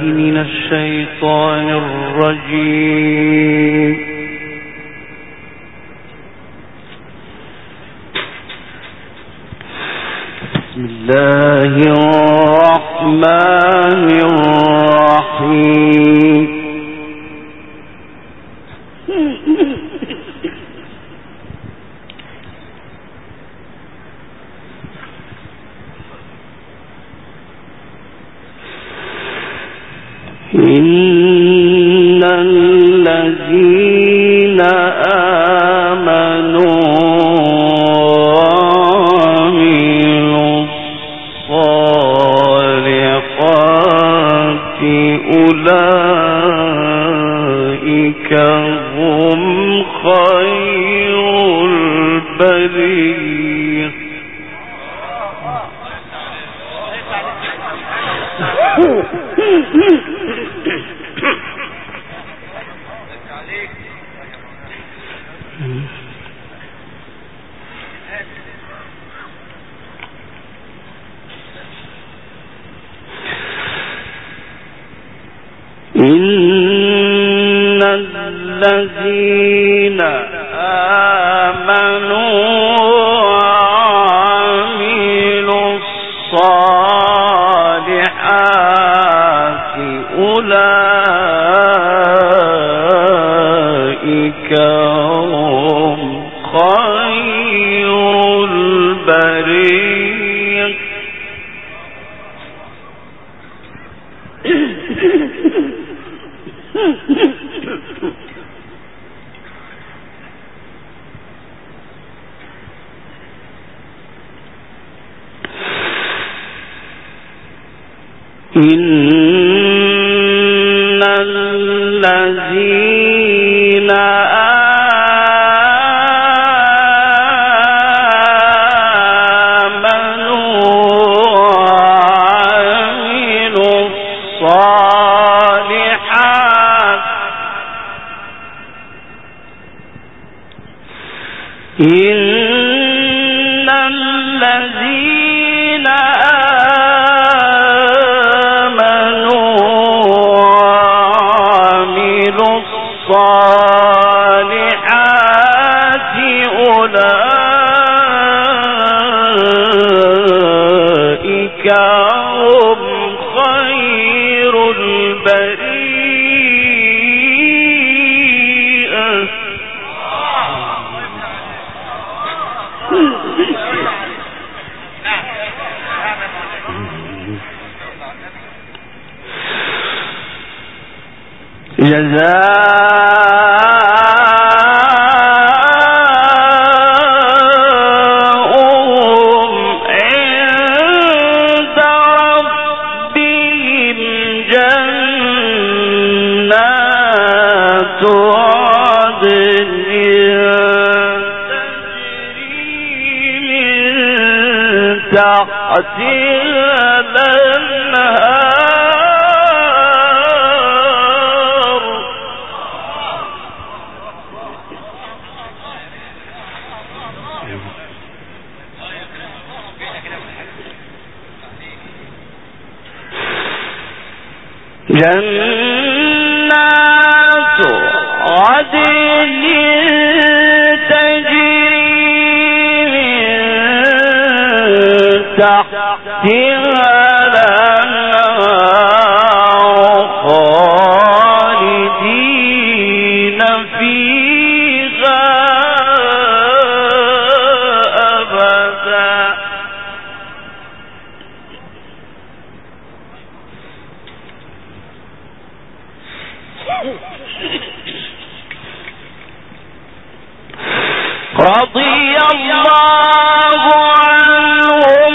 من الشيطان الرجيم. بسم الله الرحمن الرحيم. إن الذين آمنوا وعملوا الصالحات أولئك هم خير البرية. إن الذين آمنوا وعملوا الصالحات أولئك هم خير البرية. إن الذين آمنوا وعملوا الصالحات إن الذين آمنوا وعملوا الصالحات أولئك هم خير البرية. جزاؤهم عند ربهم جنات عدن تجري من تحتها الأنهار جنات عدن تجري من تحتها الأنهار خالدين فيها أبدا. رضي الله عنهم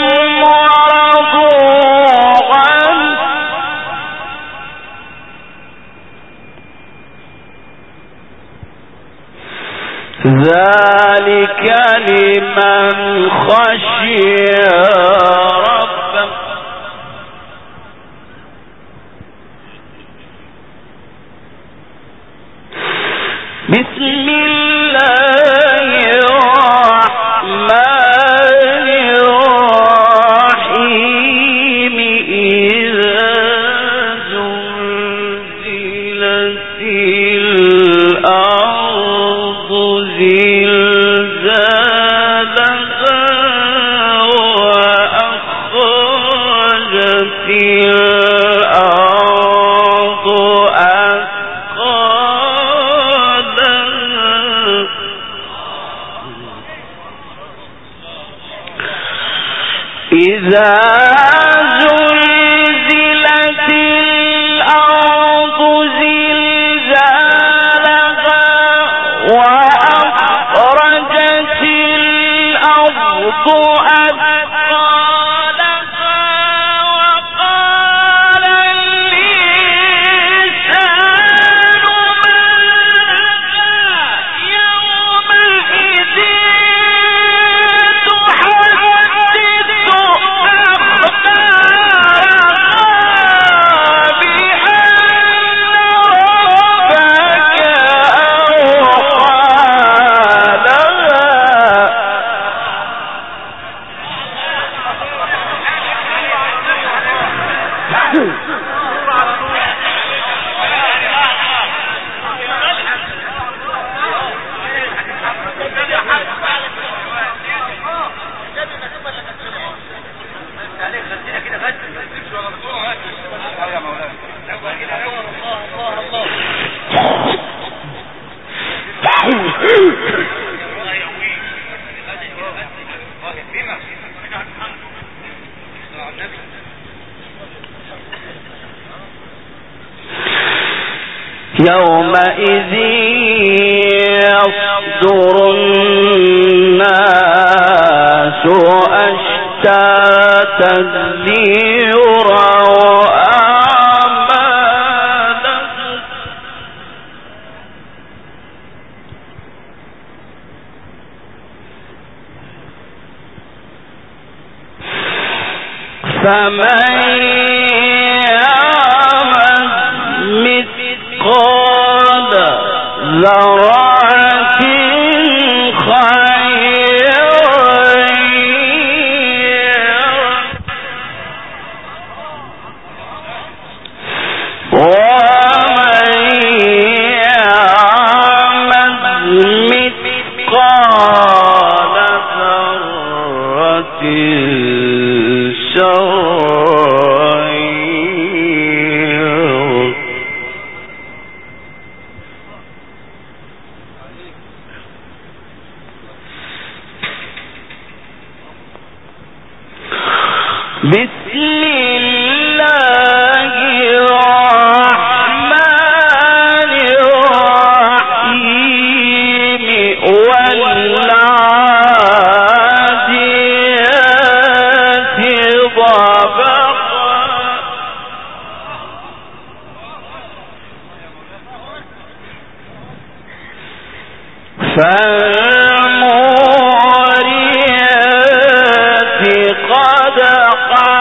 ورضوا عنه ذلك لمن خشي ربه. بسم الله الرحمن الرحيم. إذا زلزلت الأرض زلزالها وأخرجت الأرض أثقالها إذا زلزلت الأرض زلزالها وأخرجت الأرض أثقالها وقال الإنسان ما لها يومئذ تحدث يومئذ يصدر الناس أشتاتا ليروا أعمالهم فمن قال ذرات خيرا ومن يعمل مثقال ذرة شرا بسم الله الرحمن الرحيم والعاديات ضبحا فالموريات قدحا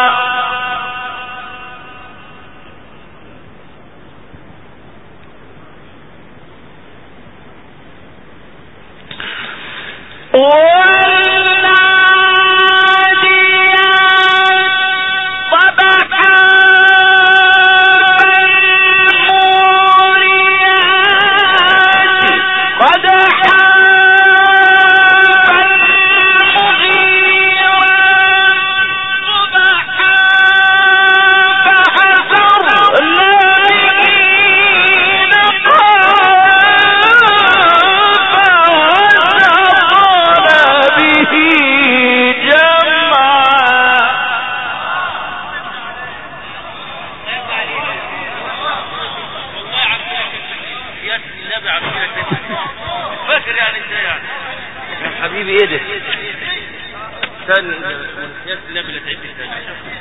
حبيبي ايه ده ثاني يا سلام اللي تعبت ثاني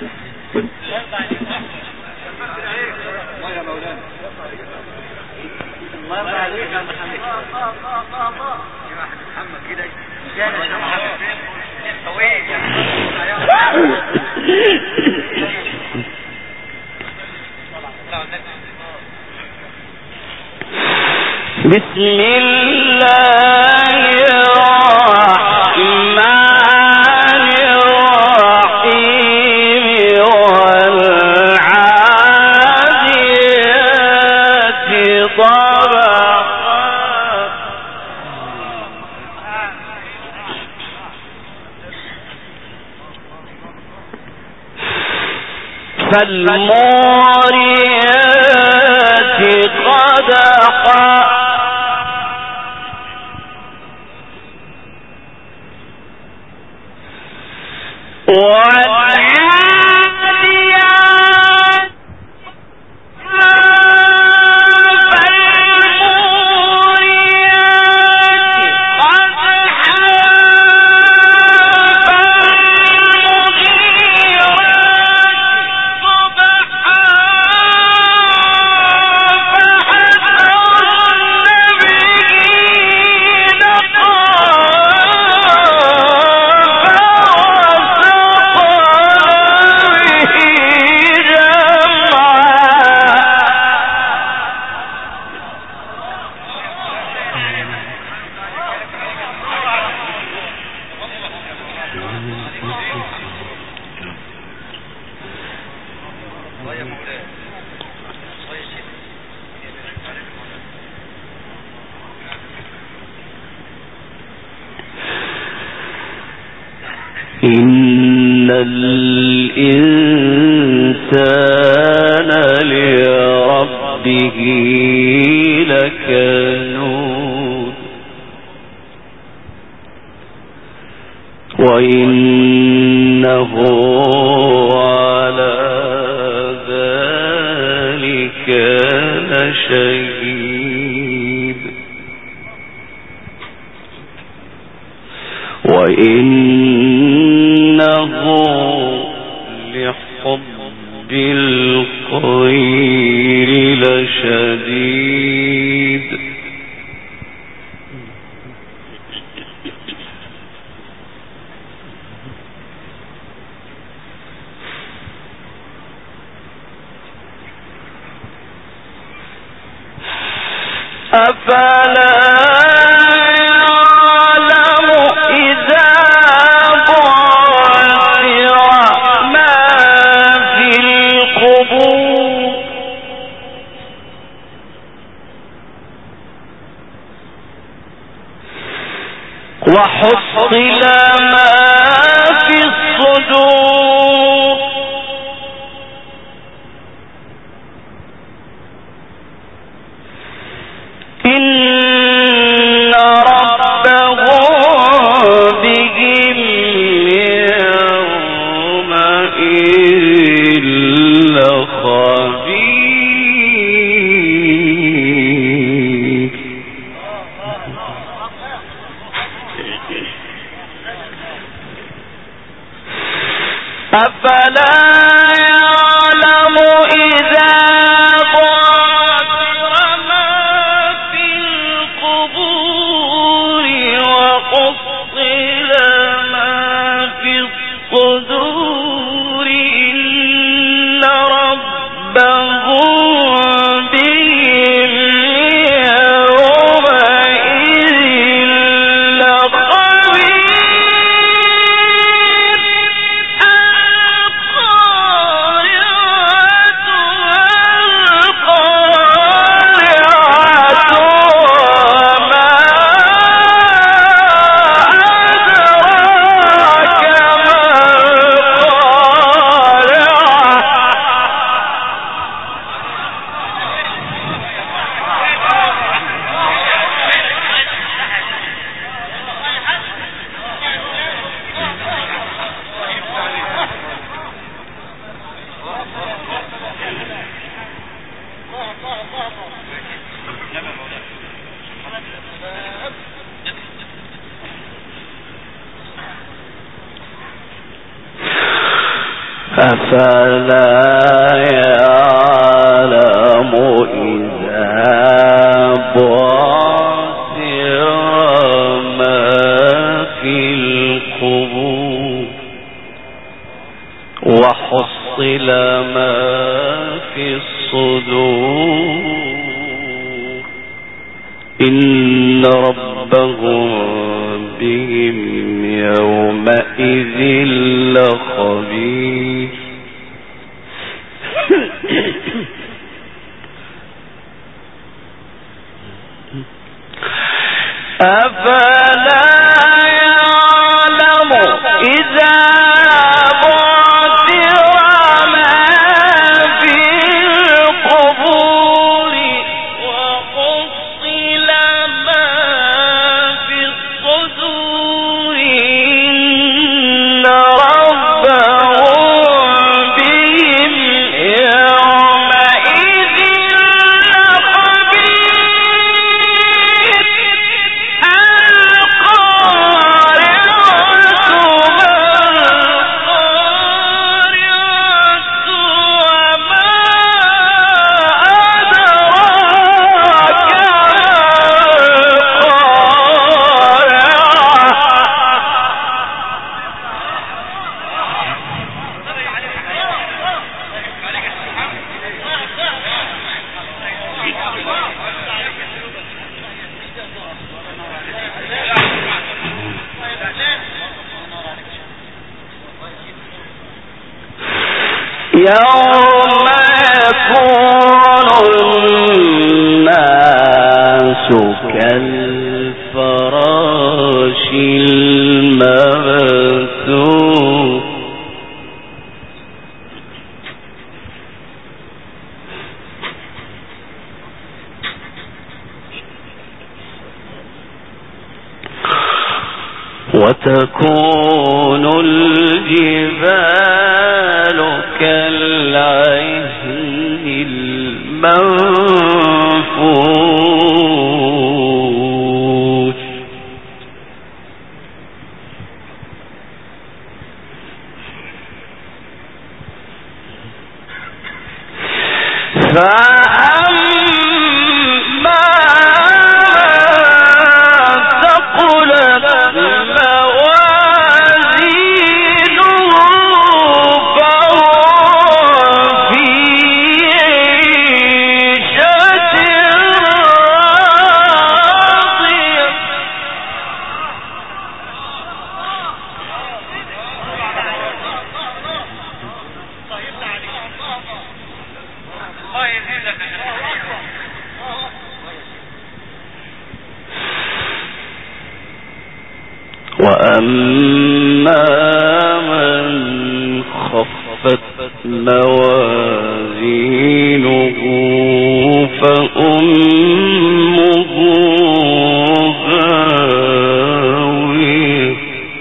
الله يا مولانا الله يرضى عليك يا محمد يا محمد كده يا محمد طويل بسم الله الرحمن الرحيم والعاديات فالموريات قدحا إن الإنسان لربه لكنود وإنه على ذلك لشهيد وإنه لحب الخير لشديد أفلا وحصل ما في الصدور إن ربهم بهم يومئذ لخبير أفلا يعلم إذا بعثر ما في القبور وحصل ما في الصدور إن ربهم بهم يومئذ لخبير أفلا يعلم إذا بعثر ما في القبور وحصل ما في الصدور إن ربهم بهم يومئذ لخبير أفلا يعلم إذا يوم يكون الناس كالفراش المبثوث وتكون الجبال كالعهن المنفوش وأما من خفت موازينه فأمه هاوية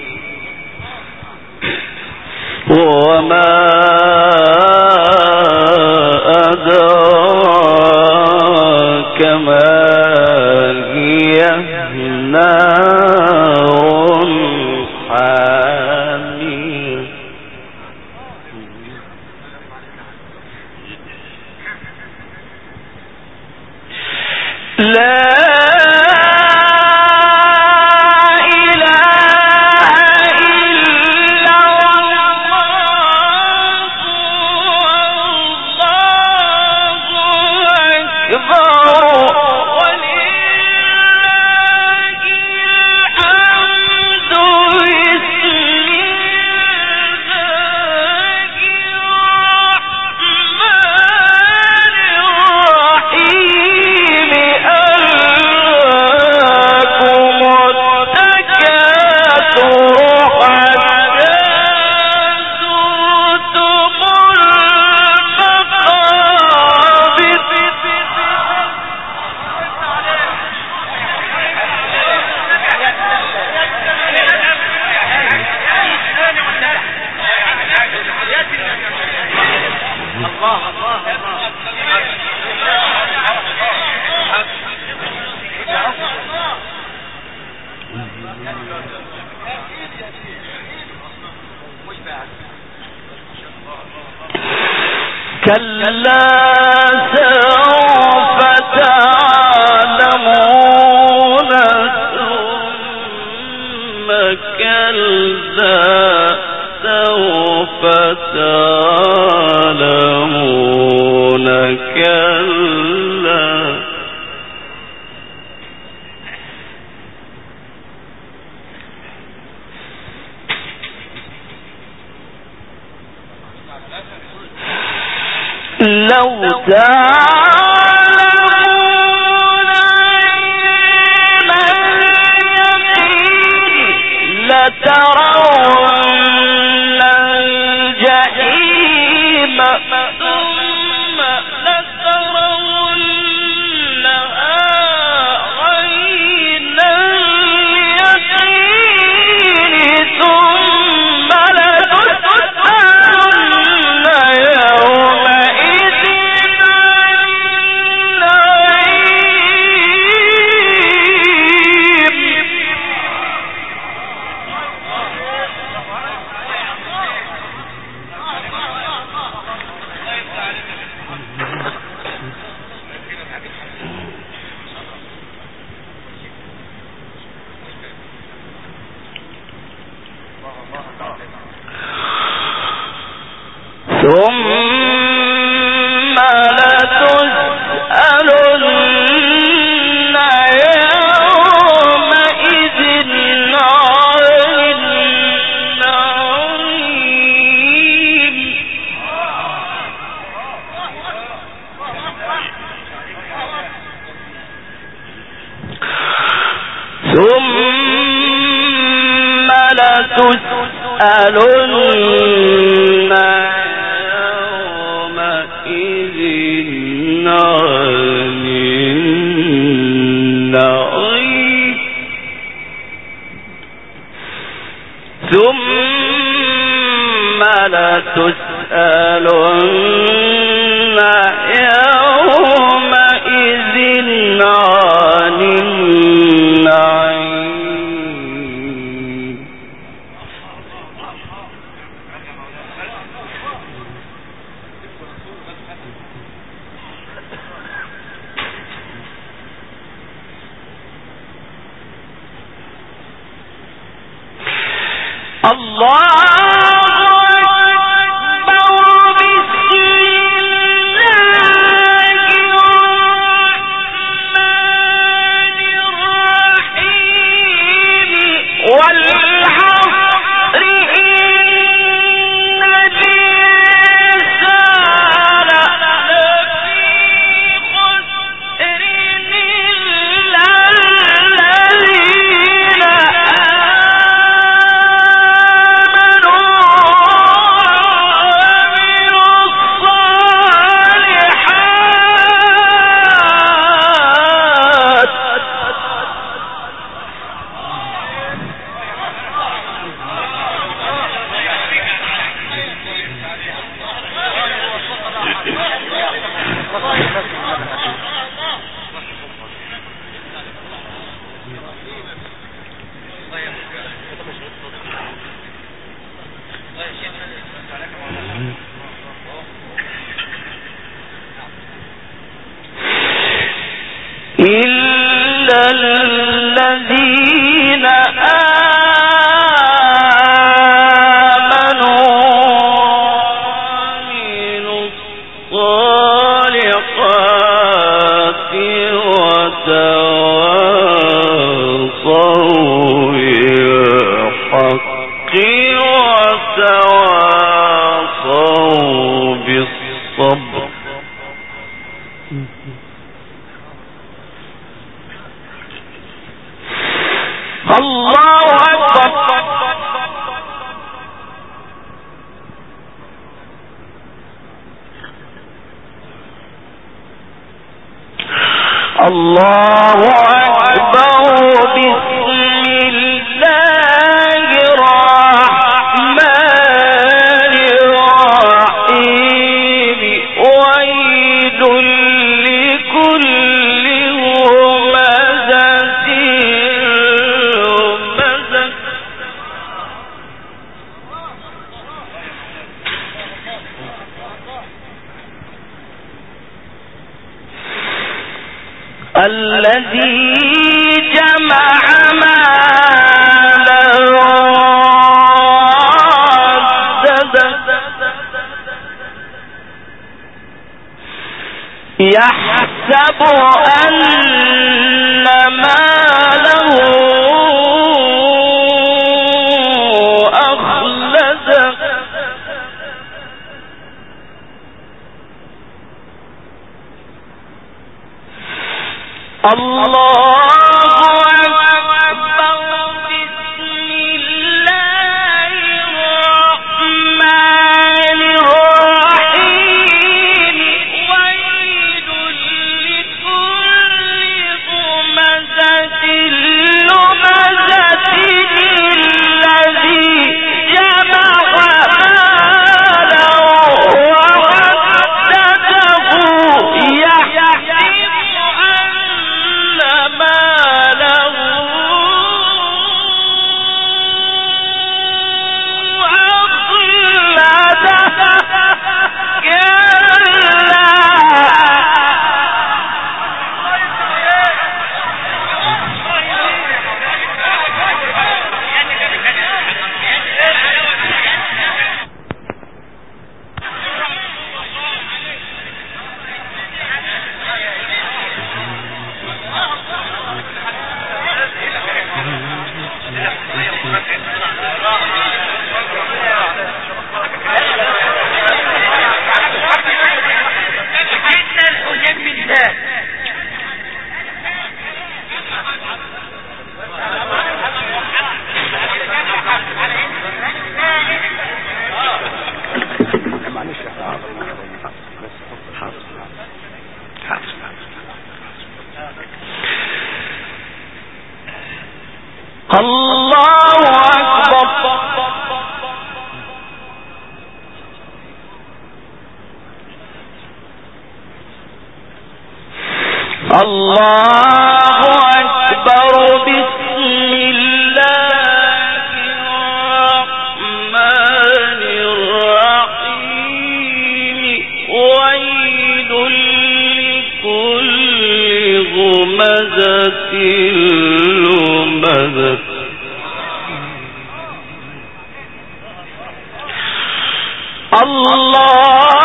وما أدراك ما هي نار حامية لا كلا سوف تعلمون ثم كلا سوف تعلمون كلا لو تعلمون ثم لتسألن يومئذ عن النعيم ثم لتسألن ثم لتسألن يومئذ عن النعيم الله إلا الذين آمنوا وعملوا الصالحات وتواصوا بالحق وتواصوا بالصبر الله أكبر الله أكبر بسم الله الرحمن الرحيم ويل لكل همزة الذي جمع مالا وعدده يحسب أن ماله أخلده الله أكبر بسم الله الرحمن الرحيم ويل لكل همزة لمزة الذي جمع مالا وعدده يحسب أن ماله الله أكبر. الله أكبر. بسم الله الرحمن الرحيم. ويل لكل همزة لمزة. الله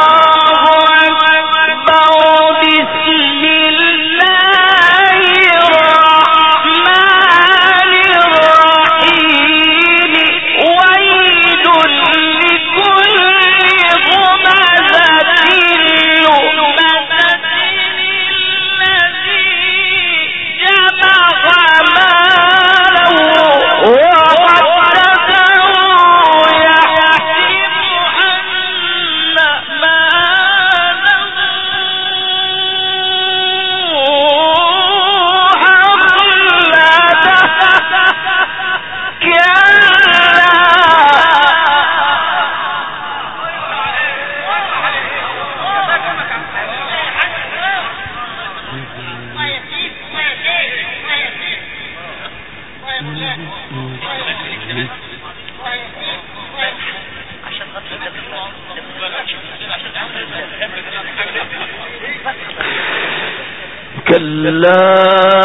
كلا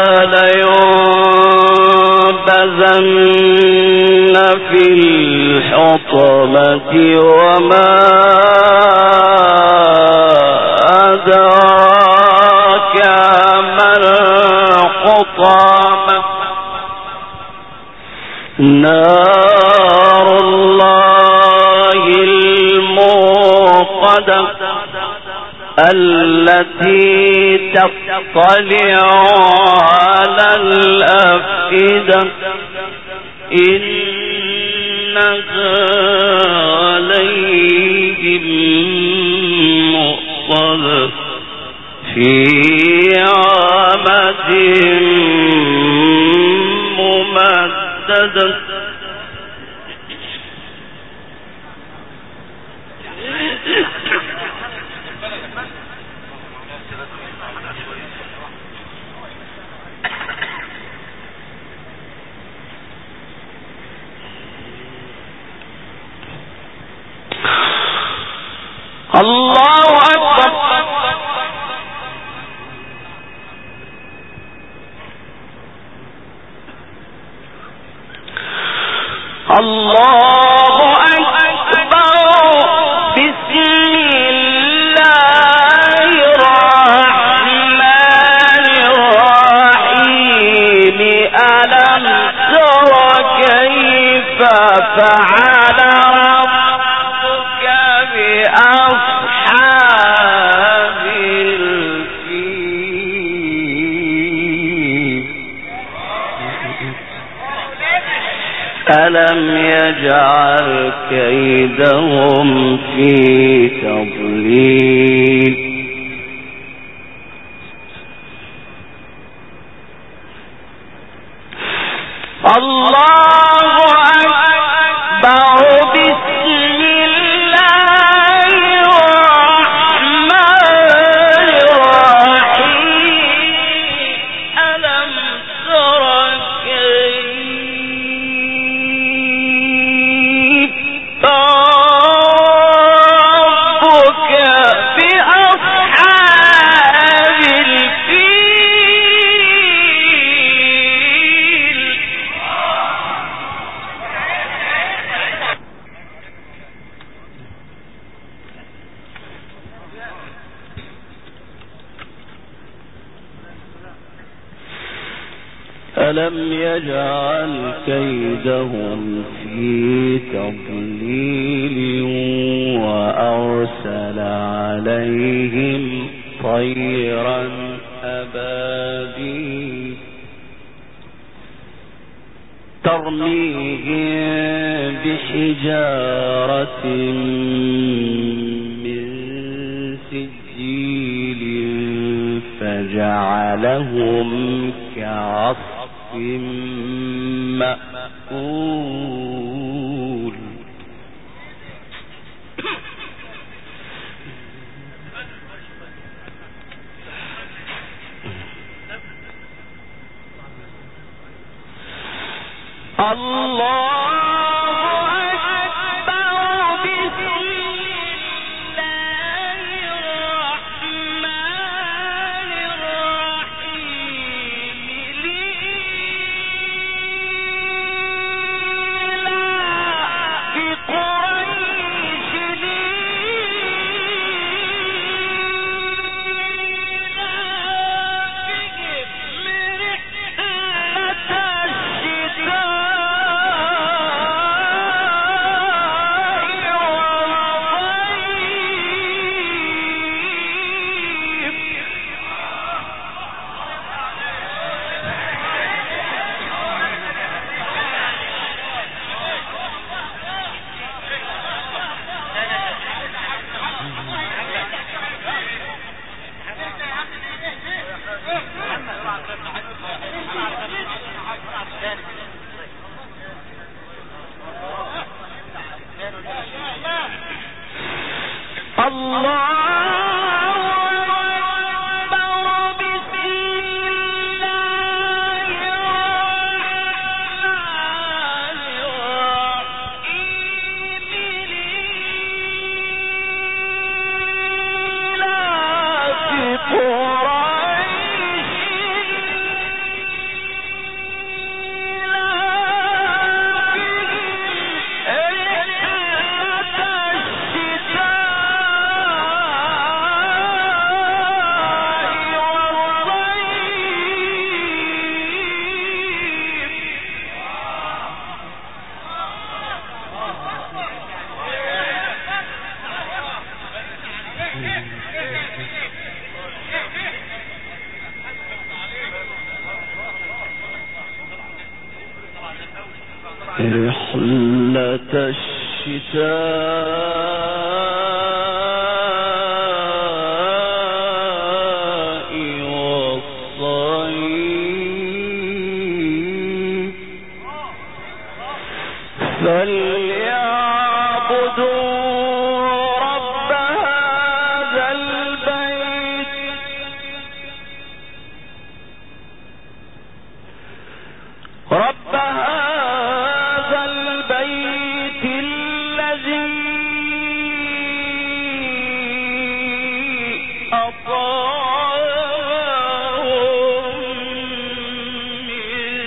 لينبذن في الحطمة. وما أدراك ما الحطمة. نار الله الموقدة التي تطلع على الأفئدة. إنها عليهم مؤصدة في عمد ممددة. الله أكبر. الله أكبر. بسم الله الرحمن الرحيم. ألم تر كيف فعل ربك بأصحاب الفيل. ألم يجعل كيدهم في تضليل. الله أكبر. بسم الله الرحمن الرحيم. ألم تر كيف ربك بأصحاب الفيل. ألم يجعل كيدهم في تضليل. وأرسل عليهم طيرا أبابيل ترميهم بحجارة من سجيل فجعلهم كعصف مأكول. رحلة الشتاء والصيف فليعبدوا رب هذا البيت الذي أطعمهم من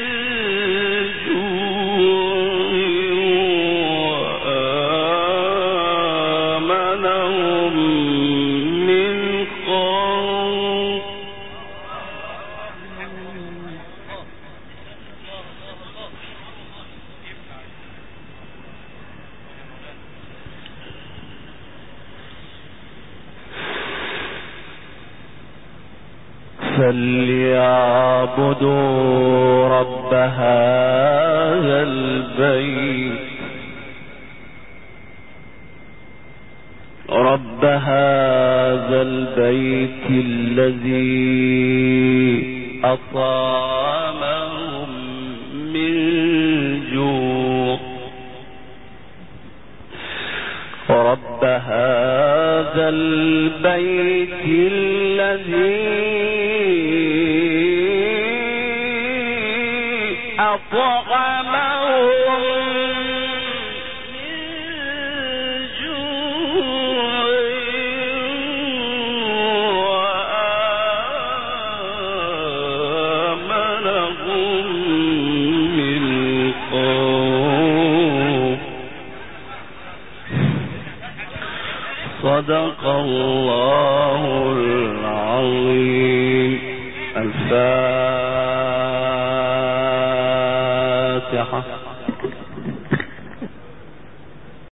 جوع وآمنهم من خوف. فليعبدوا رب هذا البيت الذي أطعمهم من جوع رب هذا البيت الذي أطعمهم من جوع وآمنهم من خوف. صدق الله العظيم. الفاتحة.